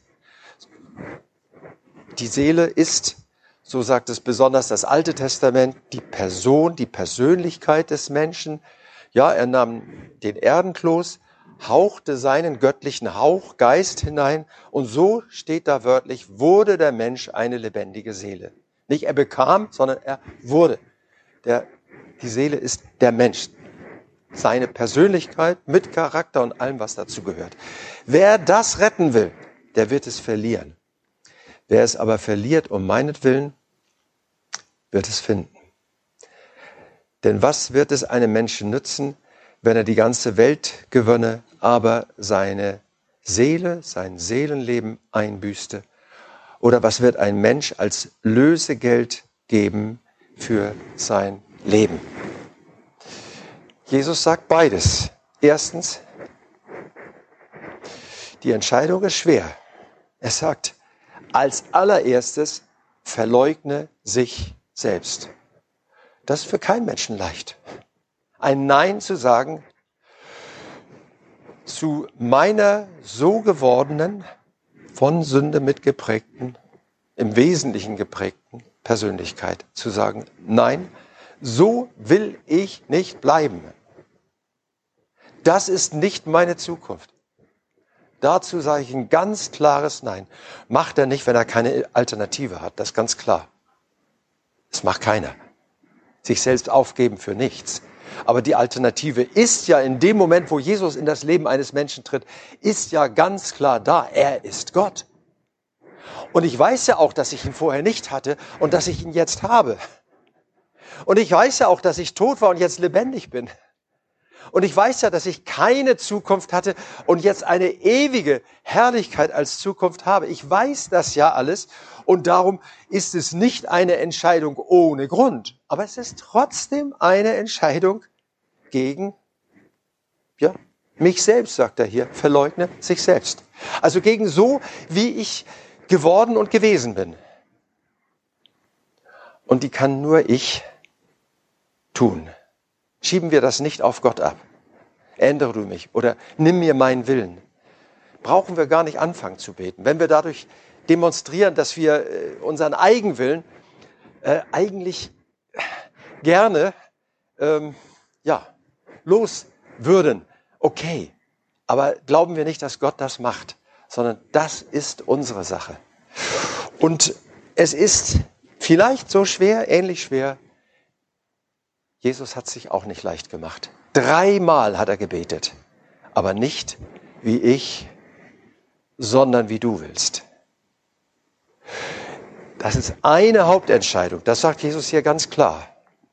Die Seele ist, so sagt es besonders das Alte Testament, die Person, die Persönlichkeit des Menschen. Ja, er nahm den Erdenkloß, hauchte seinen göttlichen Hauch, Geist hinein und so steht da wörtlich, wurde der Mensch eine lebendige Seele. Nicht er bekam, sondern er wurde. Der, die Seele ist der Mensch. Seine Persönlichkeit mit Charakter und allem, was dazu gehört. Wer das retten will, der wird es verlieren. Wer es aber verliert um meinetwillen, wird es finden. Denn was wird es einem Menschen nützen, wenn er die ganze Welt gewönne, aber seine Seele, sein Seelenleben einbüßte? Oder was wird ein Mensch als Lösegeld geben für sein Leben? Jesus sagt beides. Erstens, die Entscheidung ist schwer. Er sagt, als allererstes verleugne sich selbst. Das ist für keinen Menschen leicht. Ein Nein zu sagen zu meiner so gewordenen, von Sünde mitgeprägten, im Wesentlichen geprägten Persönlichkeit. Zu sagen, nein, so will ich nicht bleiben. Das ist nicht meine Zukunft. Dazu sage ich ein ganz klares Nein. Macht er nicht, wenn er keine Alternative hat. Das ist ganz klar. Das macht keiner. Sich selbst aufgeben für nichts. Aber die Alternative ist ja in dem Moment, wo Jesus in das Leben eines Menschen tritt, ist ja ganz klar da. Er ist Gott. Und ich weiß ja auch, dass ich ihn vorher nicht hatte und dass ich ihn jetzt habe. Und ich weiß ja auch, dass ich tot war und jetzt lebendig bin. Und ich weiß ja, dass ich keine Zukunft hatte und jetzt eine ewige Herrlichkeit als Zukunft habe. Ich weiß das ja alles und darum ist es nicht eine Entscheidung ohne Grund. Aber es ist trotzdem eine Entscheidung gegen, ja, mich selbst, sagt er hier, verleugne sich selbst. Also gegen so, wie ich geworden und gewesen bin. Und die kann nur ich tun. Schieben wir das nicht auf Gott ab. Ändere du mich oder nimm mir meinen Willen. Brauchen wir gar nicht anfangen zu beten. Wenn wir dadurch demonstrieren, dass wir äh, unseren Eigenwillen äh, eigentlich gerne ähm, ja, los würden. Okay, aber glauben wir nicht, dass Gott das macht, sondern das ist unsere Sache. Und es ist vielleicht so schwer, ähnlich schwer. Jesus hat sich auch nicht leicht gemacht. Dreimal hat er gebetet, aber nicht wie ich, sondern wie du willst. Das ist eine Hauptentscheidung, das sagt Jesus hier ganz klar.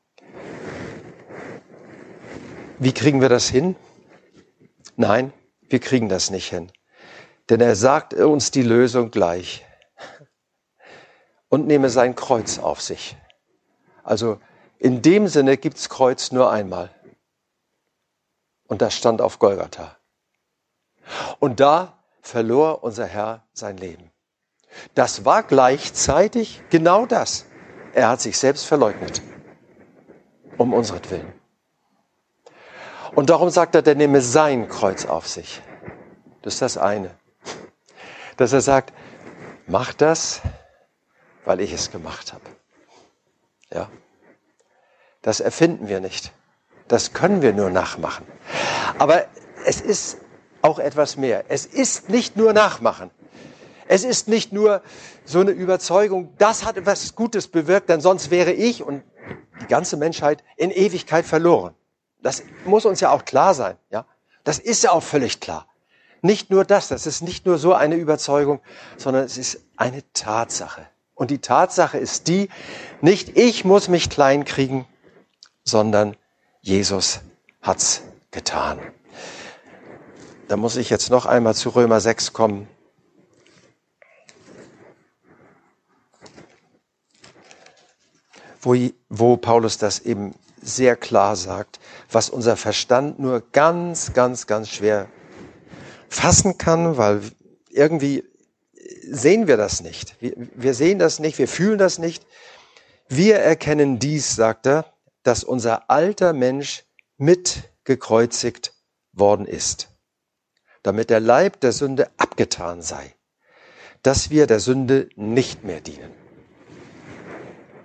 Wie kriegen wir das hin? Nein, wir kriegen das nicht hin. Denn er sagt uns die Lösung gleich. Und nehme sein Kreuz auf sich. Also in dem Sinne gibt's Kreuz nur einmal. Und das stand auf Golgatha. Und da verlor unser Herr sein Leben. Das war gleichzeitig genau das. Er hat sich selbst verleugnet. Um unseren. Und darum sagt er, der nehme sein Kreuz auf sich. Das ist das eine. Dass er sagt, mach das, weil ich es gemacht habe. Ja. Das erfinden wir nicht. Das können wir nur nachmachen. Aber es ist auch etwas mehr. Es ist nicht nur nachmachen. Es ist nicht nur so eine Überzeugung, das hat etwas Gutes bewirkt, denn sonst wäre ich und die ganze Menschheit in Ewigkeit verloren. Das muss uns ja auch klar sein. Ja? Das ist ja auch völlig klar. Nicht nur das, das ist nicht nur so eine Überzeugung, sondern es ist eine Tatsache. Und die Tatsache ist die, nicht ich muss mich klein kriegen, sondern Jesus hat's getan. Da muss ich jetzt noch einmal zu Römer sechs kommen. Wo, wo Paulus das eben sehr klar sagt, was unser Verstand nur ganz, ganz, ganz schwer fassen kann, weil irgendwie sehen wir das nicht. Wir, wir sehen das nicht, wir fühlen das nicht. Wir erkennen dies, sagt er, dass unser alter Mensch mitgekreuzigt worden ist, damit der Leib der Sünde abgetan sei, dass wir der Sünde nicht mehr dienen.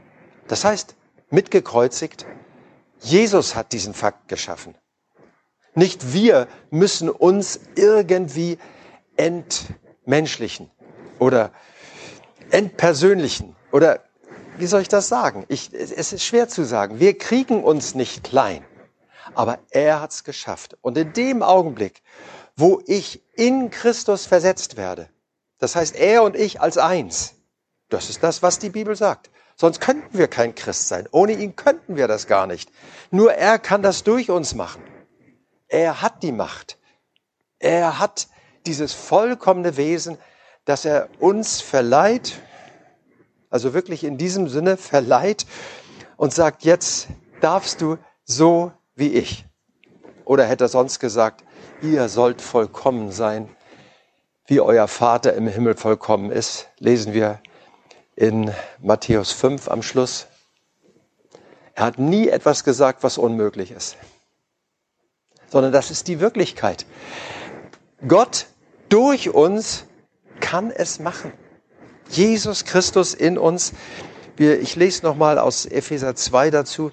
Das heißt, mitgekreuzigt, Jesus hat diesen Fakt geschaffen. Nicht wir müssen uns irgendwie entmenschlichen oder entpersönlichen oder wie soll ich das sagen? Ich, es ist schwer zu sagen. Wir kriegen uns nicht klein, aber er hat es geschafft. Und in dem Augenblick, wo ich in Christus versetzt werde, das heißt er und ich als eins, das ist das, was die Bibel sagt. Sonst könnten wir kein Christ sein. Ohne ihn könnten wir das gar nicht. Nur er kann das durch uns machen. Er hat die Macht. Er hat dieses vollkommene Wesen, das er uns verleiht, also wirklich in diesem Sinne verleiht und sagt, jetzt darfst du so wie ich. Oder hätte er sonst gesagt, ihr sollt vollkommen sein, wie euer Vater im Himmel vollkommen ist. Lesen wir in Matthäus fünf am Schluss. Er hat nie etwas gesagt, was unmöglich ist, sondern das ist die Wirklichkeit. Gott durch uns kann es machen. Jesus Christus in uns. Wir, ich lese nochmal aus Epheser zwei dazu.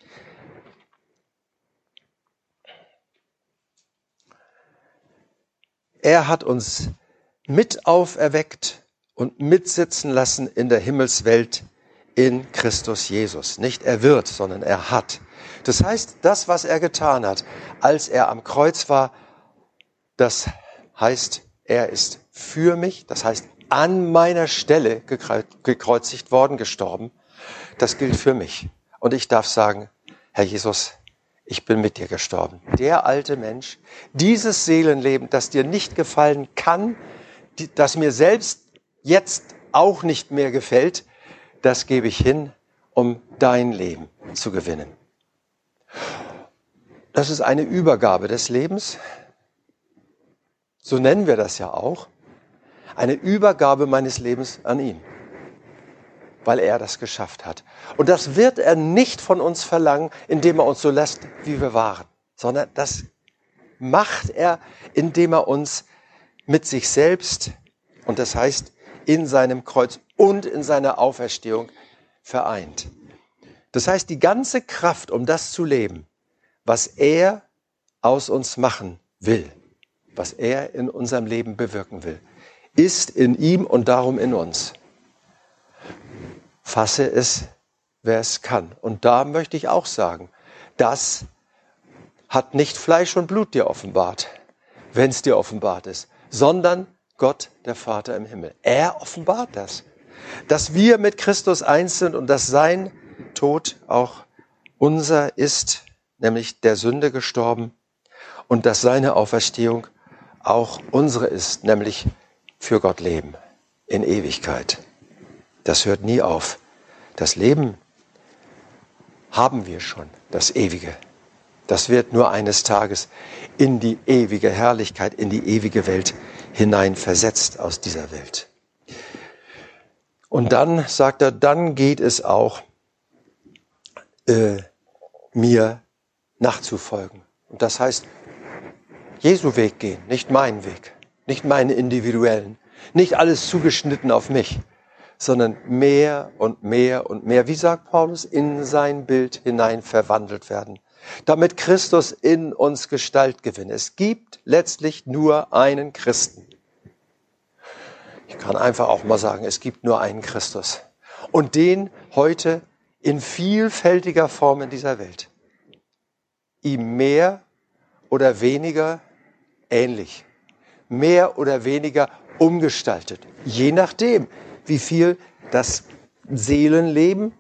Er hat uns mit auferweckt und mitsitzen lassen in der Himmelswelt in Christus Jesus. Nicht er wird, sondern er hat. Das heißt, das, was er getan hat, als er am Kreuz war, das heißt, er ist für mich, das heißt, an meiner Stelle gekreuzigt worden, gestorben. Das gilt für mich. Und ich darf sagen, Herr Jesus, ich bin mit dir gestorben. Der alte Mensch, dieses Seelenleben, das dir nicht gefallen kann, das mir selbst jetzt auch nicht mehr gefällt, das gebe ich hin, um dein Leben zu gewinnen. Das ist eine Übergabe des Lebens. So nennen wir das ja auch. Eine Übergabe meines Lebens an ihn, weil er das geschafft hat. Und das wird er nicht von uns verlangen, indem er uns so lässt, wie wir waren, sondern das macht er, indem er uns mit sich selbst, und das heißt in seinem Kreuz und in seiner Auferstehung vereint. Das heißt, die ganze Kraft, um das zu leben, was er aus uns machen will, was er in unserem Leben bewirken will, ist in ihm und darum in uns. Fasse es, wer es kann. Und da möchte ich auch sagen, das hat nicht Fleisch und Blut dir offenbart, wenn es dir offenbart ist, sondern Gott, der Vater im Himmel. Er offenbart das, dass wir mit Christus eins sind und dass sein Tod auch unser ist, nämlich der Sünde gestorben, und dass seine Auferstehung auch unsere ist, nämlich für Gott leben in Ewigkeit. Das hört nie auf. Das Leben haben wir schon, das Ewige. Das wird nur eines Tages in die ewige Herrlichkeit, in die ewige Welt hinein versetzt aus dieser Welt. Und dann sagt er, dann geht es auch, äh, mir nachzufolgen. Und das heißt, Jesu Weg gehen, nicht meinen Weg. Nicht meine individuellen, nicht alles zugeschnitten auf mich, sondern mehr und mehr und mehr, wie sagt Paulus, in sein Bild hinein verwandelt werden, damit Christus in uns Gestalt gewinne. Es gibt letztlich nur einen Christen. Ich kann einfach auch mal sagen, es gibt nur einen Christus. Und den heute in vielfältiger Form in dieser Welt. Ihm mehr oder weniger ähnlich. Mehr oder weniger umgestaltet. Je nachdem, wie viel das Seelenleben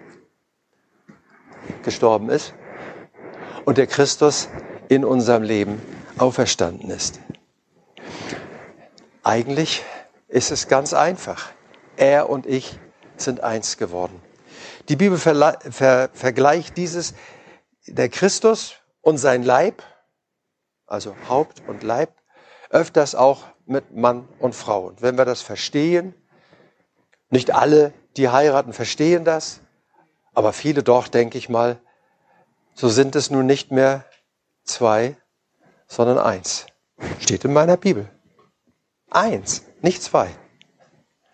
gestorben ist und der Christus in unserem Leben auferstanden ist. Eigentlich ist es ganz einfach. Er und ich sind eins geworden. Die Bibel ver- ver- vergleicht dieses, der Christus und sein Leib, also Haupt und Leib, öfters auch mit Mann und Frau. Und wenn wir das verstehen, nicht alle, die heiraten, verstehen das, aber viele doch, denke ich mal, so sind es nun nicht mehr zwei, sondern eins. Steht in meiner Bibel. Eins, nicht zwei.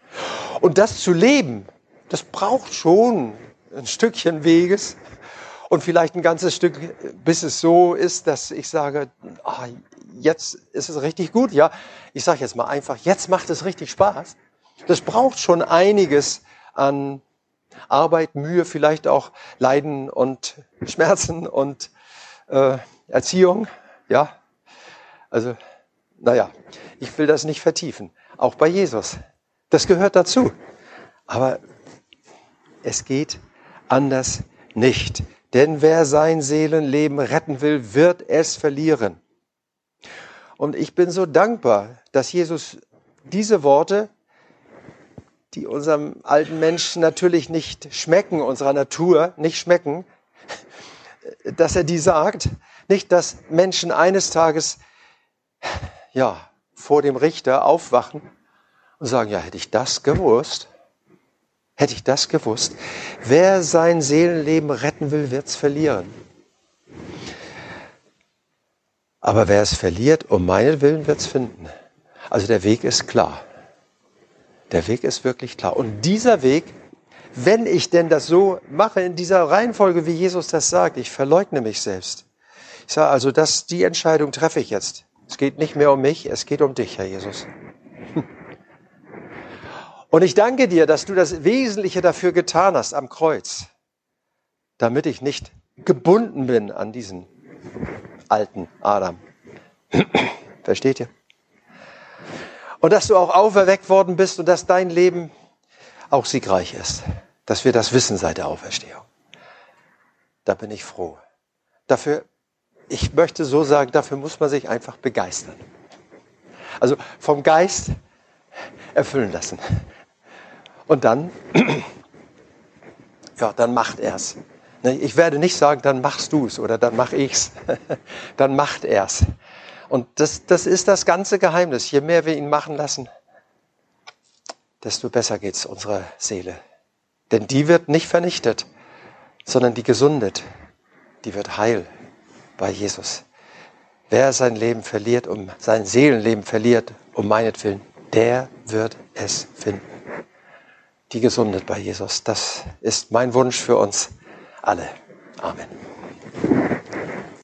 Und das zu leben, das braucht schon ein Stückchen Weges. Und vielleicht ein ganzes Stück, bis es so ist, dass ich sage, ah, jetzt ist es richtig gut. Ja, ich sage jetzt mal einfach, jetzt macht es richtig Spaß. Das braucht schon einiges an Arbeit, Mühe, vielleicht auch Leiden und Schmerzen und äh, Erziehung. Ja, also, naja, ich will das nicht vertiefen. Auch bei Jesus. Das gehört dazu. Aber es geht anders nicht. Denn wer sein Seelenleben retten will, wird es verlieren. Und ich bin so dankbar, dass Jesus diese Worte, die unserem alten Menschen natürlich nicht schmecken, unserer Natur nicht schmecken, dass er die sagt. Nicht, dass Menschen eines Tages ja, vor dem Richter aufwachen und sagen, ja, hätte ich das gewusst, hätte ich das gewusst. Wer sein Seelenleben retten will, wird es verlieren. Aber wer es verliert, um meinetwillen wird es finden. Also der Weg ist klar. Der Weg ist wirklich klar. Und dieser Weg, wenn ich denn das so mache, in dieser Reihenfolge, wie Jesus das sagt, ich verleugne mich selbst. Ich sage also, das, die Entscheidung treffe ich jetzt. Es geht nicht mehr um mich, es geht um dich, Herr Jesus. Und ich danke dir, dass du das Wesentliche dafür getan hast am Kreuz, damit ich nicht gebunden bin an diesen alten Adam. Versteht ihr? Und dass du auch auferweckt worden bist und dass dein Leben auch siegreich ist. Dass wir das wissen seit der Auferstehung. Da bin ich froh. Dafür, ich möchte so sagen, dafür muss man sich einfach begeistern. Also vom Geist erfüllen lassen. Und dann, ja, dann macht er's. Ich werde nicht sagen, dann machst du's oder dann mach ich's. Dann macht er's. Und das, das ist das ganze Geheimnis. Je mehr wir ihn machen lassen, desto besser geht's unserer Seele. Denn die wird nicht vernichtet, sondern die gesundet. Die wird heil bei Jesus. Wer sein Leben verliert, um sein Seelenleben verliert, um meinetwillen, der wird es finden. Die gesundet bei Jesus. Das ist mein Wunsch für uns alle. Amen.